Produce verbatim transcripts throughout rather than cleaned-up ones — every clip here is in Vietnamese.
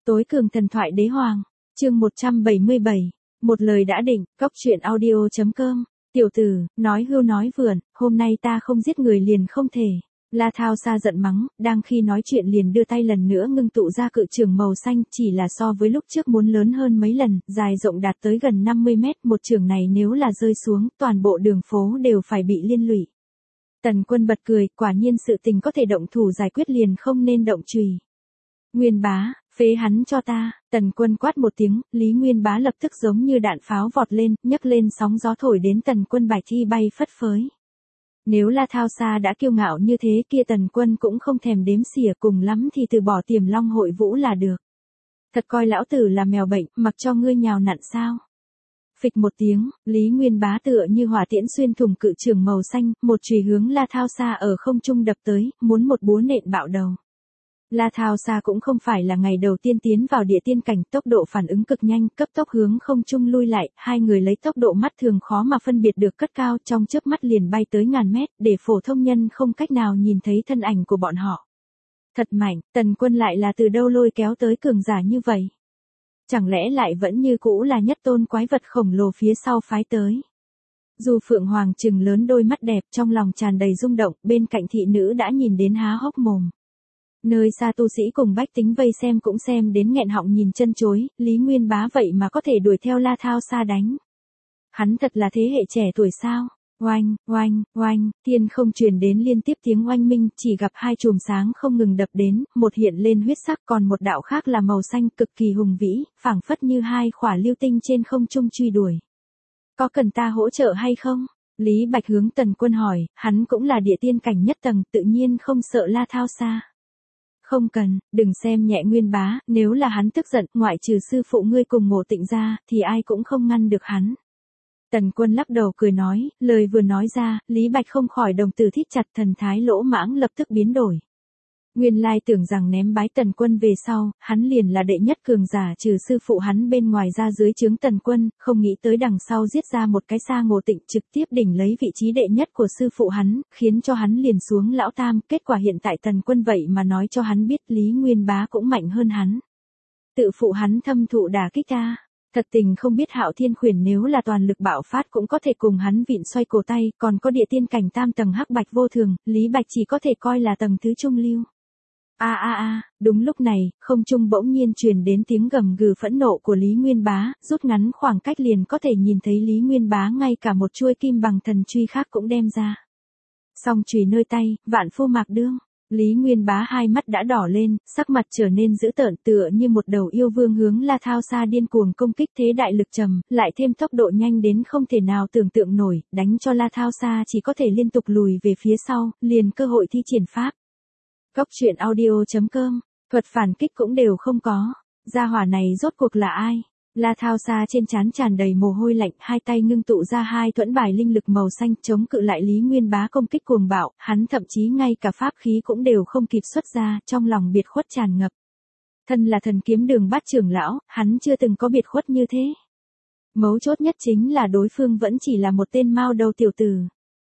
Tối cường thần thoại đế hoàng, chương một trăm bảy mươi bảy, một lời đã định, cốc truyện audio.com, tiểu tử, nói hưu nói vượn, hôm nay ta không giết người liền không thể. La Thao Sa giận mắng, đang khi nói chuyện liền đưa tay lần nữa ngưng tụ ra cự trường màu xanh, chỉ là so với lúc trước muốn lớn hơn mấy lần, dài rộng đạt tới gần năm mươi mét, một trường này nếu là rơi xuống, toàn bộ đường phố đều phải bị liên lụy. Tần Quân bật cười, quả nhiên sự tình có thể động thủ giải quyết liền không nên động chùy. Nguyên Bá, phế hắn cho ta, Tần Quân quát một tiếng, Lý Nguyên Bá lập tức giống như đạn pháo vọt lên, nhấc lên sóng gió thổi đến Tần Quân bài thi bay phất phới. Nếu La Thao Sa đã kiêu ngạo như thế kia Tần Quân cũng không thèm đếm xỉa, cùng lắm thì từ bỏ Tiềm Long hội vũ là được. Thật coi lão tử là mèo bệnh, mặc cho ngươi nhào nặn sao? Phịch một tiếng, Lý Nguyên Bá tựa như hỏa tiễn xuyên thủng cự trường màu xanh, một chùy hướng La Thao Sa ở không trung đập tới, muốn một búa nện bạo đầu. La Thao Sa cũng không phải là ngày đầu tiên tiến vào địa tiên cảnh, tốc độ phản ứng cực nhanh, cấp tốc hướng không trung lui lại, hai người lấy tốc độ mắt thường khó mà phân biệt được cất cao, trong chớp mắt liền bay tới ngàn mét, để phổ thông nhân không cách nào nhìn thấy thân ảnh của bọn họ. Thật mạnh, Tần Quân lại là từ đâu lôi kéo tới cường giả như vậy? Chẳng lẽ lại vẫn như cũ là nhất tôn quái vật khổng lồ phía sau phái tới? Dù Phượng Hoàng trừng lớn đôi mắt đẹp, trong lòng tràn đầy rung động, bên cạnh thị nữ đã nhìn đến há hốc mồm. Nơi xa tu sĩ cùng bách tính vây xem cũng xem đến nghẹn họng nhìn chân chối, Lý Nguyên Bá vậy mà có thể đuổi theo La Thao Sa đánh. Hắn thật là thế hệ trẻ tuổi sao? Oanh, oanh, oanh, thiên không truyền đến liên tiếp tiếng oanh minh, chỉ gặp hai chùm sáng không ngừng đập đến, một hiện lên huyết sắc còn một đạo khác là màu xanh cực kỳ hùng vĩ, phảng phất như hai khỏa lưu tinh trên không trung truy đuổi. Có cần ta hỗ trợ hay không? Lý Bạch hướng Tần Quân hỏi, hắn cũng là địa tiên cảnh nhất tầng, tự nhiên không sợ La Thao Sa. Không cần, đừng xem nhẹ Nguyên Bá, nếu là hắn tức giận, ngoại trừ sư phụ ngươi cùng Ngộ Tịnh ra, thì ai cũng không ngăn được hắn. Tần Quân lắc đầu cười nói, lời vừa nói ra, Lý Bạch không khỏi đồng tử thít chặt, thần thái lỗ mãng lập tức biến đổi. Nguyên lai tưởng rằng ném bái Tần Quân về sau, hắn liền là đệ nhất cường giả trừ sư phụ hắn bên ngoài ra dưới trướng Tần Quân, không nghĩ tới đằng sau giết ra một cái Sa Ngộ Tịnh trực tiếp đỉnh lấy vị trí đệ nhất của sư phụ hắn, khiến cho hắn liền xuống lão tam, kết quả hiện tại Tần Quân vậy mà nói cho hắn biết Lý Nguyên Bá cũng mạnh hơn hắn. Tự phụ hắn thâm thụ đả kích ta. Thật tình không biết Hạo Thiên Khuyển nếu là toàn lực bạo phát cũng có thể cùng hắn vịn xoay cổ tay, còn có địa tiên cảnh tam tầng hắc bạch vô thường, Lý Bạch chỉ có thể coi là tầng thứ trung lưu. A a a, đúng lúc này, không trung bỗng nhiên truyền đến tiếng gầm gừ phẫn nộ của Lý Nguyên Bá, rút ngắn khoảng cách liền có thể nhìn thấy Lý Nguyên Bá ngay cả một chuôi kim bằng thần truy khác cũng đem ra. Song chùy nơi tay, vạn phu mạc đương. Lý Nguyên Bá hai mắt đã đỏ lên, sắc mặt trở nên dữ tợn tựa như một đầu yêu vương hướng La Thao Sa điên cuồng công kích thế đại lực trầm, lại thêm tốc độ nhanh đến không thể nào tưởng tượng nổi, đánh cho La Thao Sa chỉ có thể liên tục lùi về phía sau, liền cơ hội thi triển pháp. Cốc truyện audio.com, thuật phản kích cũng đều không có, gia hỏa này rốt cuộc là ai? La Thao Sa trên trán tràn đầy mồ hôi lạnh, hai tay ngưng tụ ra hai thuẫn bài linh lực màu xanh chống cự lại Lý Nguyên Bá công kích cuồng bạo, hắn thậm chí ngay cả pháp khí cũng đều không kịp xuất ra, trong lòng biệt khuất tràn ngập. Thân là thần kiếm đường bát trưởng lão, hắn chưa từng có biệt khuất như thế. Mấu chốt nhất chính là đối phương vẫn chỉ là một tên mao đầu tiểu tử.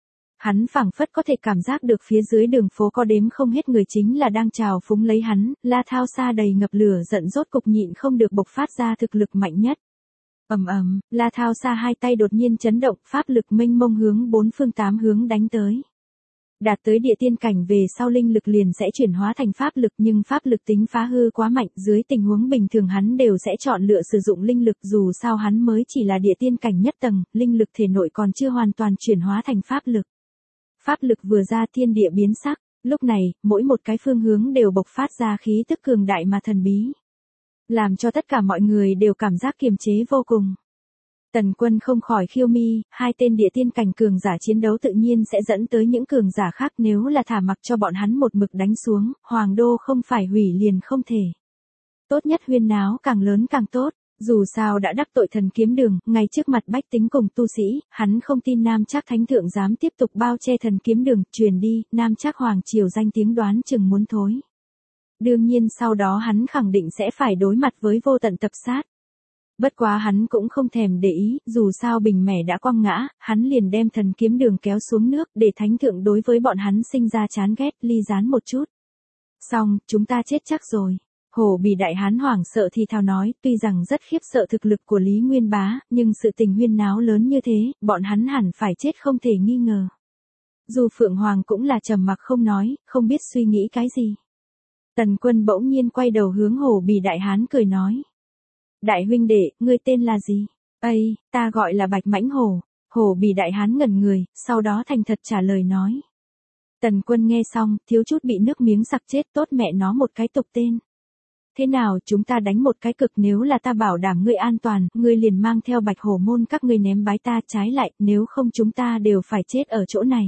Hắn phảng phất có thể cảm giác được phía dưới đường phố có đếm không hết người chính là đang trào phúng lấy hắn, La Thao Sa đầy ngập lửa giận rốt cục nhịn không được bộc phát ra thực lực mạnh nhất. Ầm ầm, La Thao Sa hai tay đột nhiên chấn động, pháp lực mênh mông hướng bốn phương tám hướng đánh tới. Đạt tới địa tiên cảnh về sau linh lực liền sẽ chuyển hóa thành pháp lực, nhưng pháp lực tính phá hư quá mạnh, dưới tình huống bình thường hắn đều sẽ chọn lựa sử dụng linh lực, dù sao hắn mới chỉ là địa tiên cảnh nhất tầng, linh lực thể nội còn chưa hoàn toàn chuyển hóa thành pháp lực. Pháp lực vừa ra thiên địa biến sắc, lúc này, mỗi một cái phương hướng đều bộc phát ra khí tức cường đại mà thần bí. Làm cho tất cả mọi người đều cảm giác kiềm chế vô cùng. Tần Quân không khỏi khiêu mi, hai tên địa tiên cảnh cường giả chiến đấu tự nhiên sẽ dẫn tới những cường giả khác, nếu là thả mặc cho bọn hắn một mực đánh xuống, Hoàng Đô không phải hủy liền không thể. Tốt nhất huyên náo càng lớn càng tốt. Dù sao đã đắc tội thần kiếm đường, ngay trước mặt bách tính cùng tu sĩ, hắn không tin Nam Trác Thánh Thượng dám tiếp tục bao che thần kiếm đường, truyền đi, Nam Trác Hoàng triều danh tiếng đoán chừng muốn thối. Đương nhiên sau đó hắn khẳng định sẽ phải đối mặt với vô tận tập sát. Bất quá hắn cũng không thèm để ý, dù sao bình mẻ đã quăng ngã, hắn liền đem thần kiếm đường kéo xuống nước, để Thánh Thượng đối với bọn hắn sinh ra chán ghét, ly gián một chút. Xong, chúng ta chết chắc rồi. Hổ Bì đại hán hoảng sợ thì thào nói, tuy rằng rất khiếp sợ thực lực của Lý Nguyên Bá, nhưng sự tình huyên náo lớn như thế, bọn hắn hẳn phải chết không thể nghi ngờ. Du Phượng Hoàng cũng là trầm mặc không nói, không biết suy nghĩ cái gì. Tần Quân bỗng nhiên quay đầu hướng Hổ Bì đại hán cười nói. Đại huynh đệ, ngươi tên là gì? Ây, ta gọi là Bạch Mãnh Hổ. Hổ Bì đại hán ngẩn người, sau đó thành thật trả lời nói. Tần Quân nghe xong, thiếu chút bị nước miếng sặc chết, tốt mẹ nó một cái tục tên. Thế nào, chúng ta đánh một cái cực, nếu là ta bảo đảm ngươi an toàn, ngươi liền mang theo Bạch Hổ môn các ngươi ném bái ta, trái lại, nếu không chúng ta đều phải chết ở chỗ này.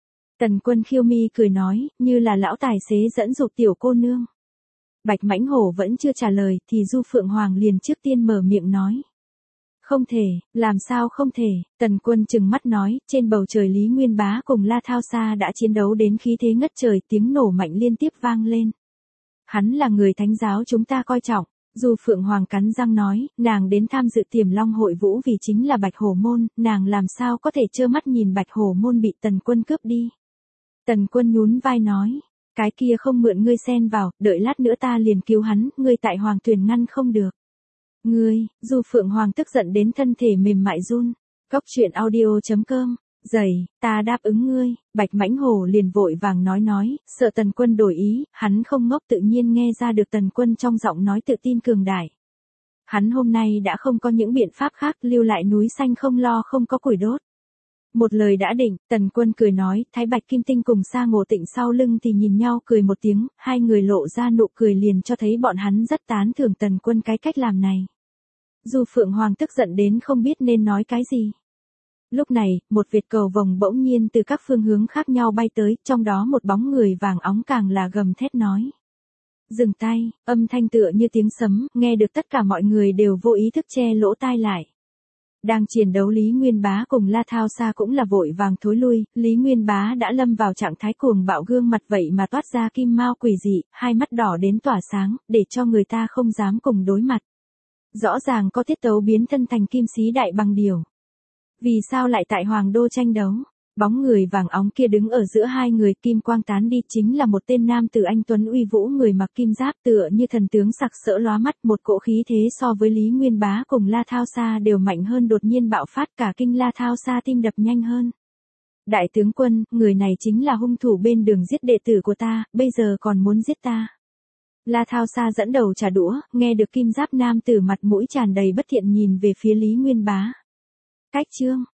Tần Quân khiêu mi cười nói, như là lão tài xế dẫn dụ tiểu cô nương. Bạch Mãnh Hổ vẫn chưa trả lời, thì Du Phượng Hoàng liền trước tiên mở miệng nói. Không thể, làm sao không thể, Tần Quân trừng mắt nói, trên bầu trời Lý Nguyên Bá cùng La Thao Sa đã chiến đấu đến khí thế ngất trời, tiếng nổ mạnh liên tiếp vang lên. Hắn là người thánh giáo chúng ta coi trọng. Du Phượng Hoàng cắn răng nói, nàng đến tham dự Tiềm Long hội vũ vì chính là Bạch Hổ môn, nàng làm sao có thể trơ mắt nhìn Bạch Hổ môn bị Tần Quân cướp đi. Tần Quân nhún vai nói, cái kia không mượn ngươi xen vào, đợi lát nữa ta liền cứu hắn, ngươi tại Hoàng Tuyền ngăn không được. Ngươi, Du Phượng Hoàng tức giận đến thân thể mềm mại run. Cốc truyện audio chấm com, dày, ta đáp ứng ngươi. Bạch Mãnh Hổ liền vội vàng nói nói, sợ Tần Quân đổi ý, hắn không ngốc, tự nhiên nghe ra được Tần Quân trong giọng nói tự tin cường đại. Hắn hôm nay đã không có những biện pháp khác, lưu lại núi xanh không lo không có củi đốt. Một lời đã định, Tần Quân cười nói, Thái Bạch Kim Tinh cùng Sa Ngộ Tịnh sau lưng thì nhìn nhau cười một tiếng, hai người lộ ra nụ cười liền cho thấy bọn hắn rất tán thưởng Tần Quân cái cách làm này. Du Phượng Hoàng tức giận đến không biết nên nói cái gì. Lúc này, một Việt cầu vồng bỗng nhiên từ các phương hướng khác nhau bay tới, trong đó một bóng người vàng óng càng là gầm thét nói. Dừng tay, âm thanh tựa như tiếng sấm, nghe được tất cả mọi người đều vô ý thức che lỗ tai lại. Đang chiến đấu Lý Nguyên Bá cùng La Thao Sa cũng là vội vàng thối lui, Lý Nguyên Bá đã lâm vào trạng thái cuồng bạo, gương mặt vậy mà toát ra kim mao quỷ dị, hai mắt đỏ đến tỏa sáng, để cho người ta không dám cùng đối mặt. Rõ ràng có tiết tấu biến thân thành kim sĩ đại bằng điều. Vì sao lại tại Hoàng Đô tranh đấu? Bóng người vàng óng kia đứng ở giữa hai người, kim quang tán đi, chính là một tên nam tử anh tuấn uy vũ, người mặc kim giáp tựa như thần tướng sặc sỡ lóa mắt, một cỗ khí thế so với Lý Nguyên Bá cùng La Thao Sa đều mạnh hơn, đột nhiên bạo phát, cả kinh La Thao Sa tim đập nhanh hơn. Đại tướng quân, người này chính là hung thủ bên đường giết đệ tử của ta, bây giờ còn muốn giết ta. La Thao Sa dẫn đầu trả đũa, nghe được kim giáp nam tử mặt mũi tràn đầy bất thiện nhìn về phía Lý Nguyên Bá. Cách chương